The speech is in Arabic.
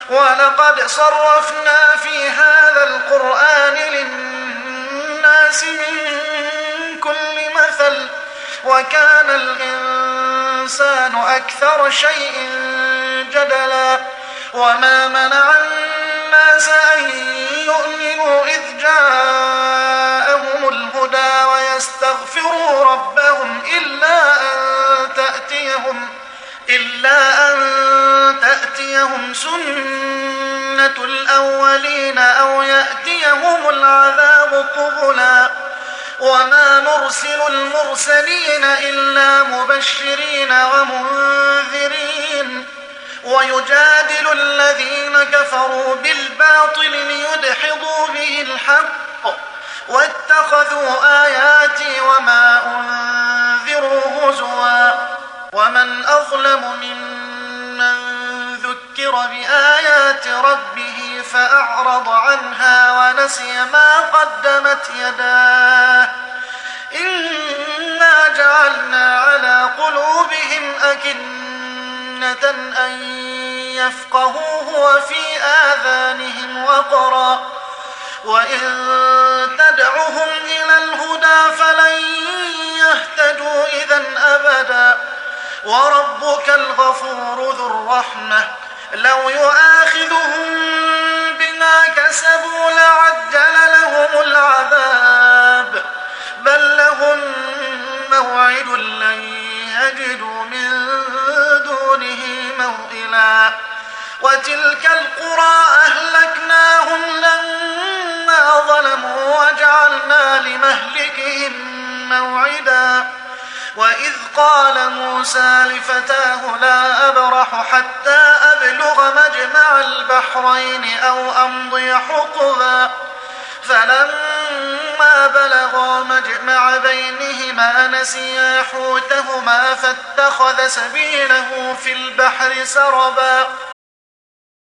ولقد صرفنا في هذا القرآن للناس من كل مثل وكان الإنسان أكثر شيء جدلا وما منع الناس أن يؤمنوا إذ جاءهم الهدى ويستغفروا ربهم إلا أن تأتيهم سنة الأولين أو يأتيهم العذاب قبلا وما نرسل المرسلين إلا مبشرين ومنذرين ويجادل الذين كفروا بالباطل ليدحضوا به الحق واتخذوا آياتي وما أنذروا هزوا ومن أظلم ممن ذكر بآيات ربه فأعرض عنها ونسي ما قدمت يداه إنا جعلنا على قلوبهم أكنة أن يفقهوه وفي آذانهم وقرا وإن تدعهم إلى الهدى فلن يهتدوا إذا أبدا وربك الغفور ذو الرحمة لو يؤاخذهم بما كسبوا لعجل لهم العذاب بل لهم موعد لن يجدوا من دونه موئلا وتلك القرى أهلكناهم لما ظلموا وجعلنا لمهلكهم موعدا وإذ قال موسى لفتاه لا أبرح حتى أبلغ مجمع البحرين أو أمضي حقبا فلما بلغا مجمع بينهما نسيا حوتهما فاتخذ سبيله في البحر سربا